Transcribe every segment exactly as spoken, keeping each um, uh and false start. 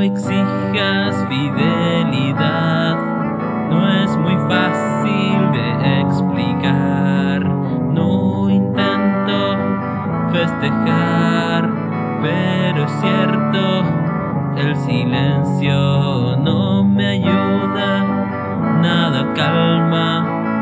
exijas fidelidad, no es muy fácil de explicar. No intento festejar, pero es cierto, el silencio no me ayuda, nada calma.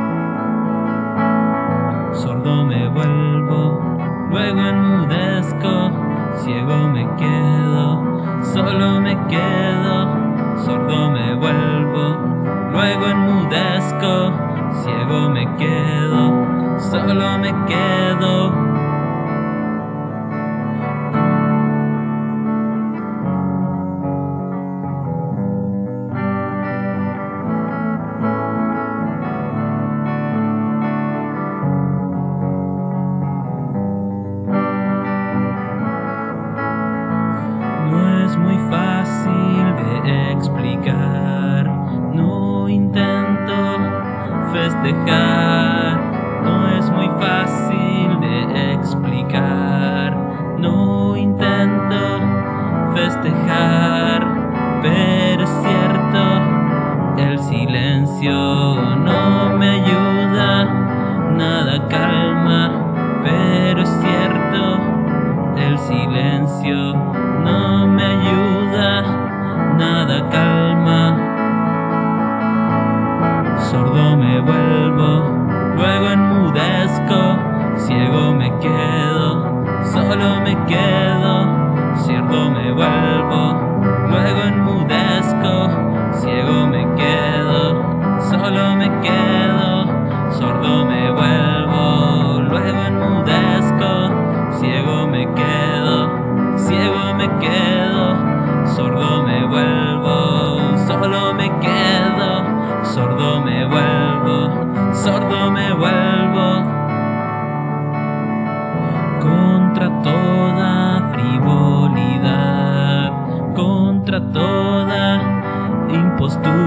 Sordo me vuelvo, luego enmudezco, ciego me quedo, solo me quedo. Sordo me vuelvo, luego enmudezco, ciego me quedo, solo me quedo. Es muy fácil de explicar, no intento festejar. No es muy fácil de explicar, no intento festejar, pero es cierto, el silencio no me ayuda, nada calma, pero es cierto, el silencio no me ayuda, nada calma. Sordo me vuelvo, luego enmudezco, ciego me quedo, solo me quedo. Sordo me vuelvo, luego enmudezco, ciego me quedo, solo me quedo. Sordo me vuelvo, luego enmudezco, ciego me quedo, ciego me quedo. Sordo me vuelvo, solo me quedo. Sordo me vuelvo, sordo me vuelvo. Contra toda frivolidad, contra toda impostura,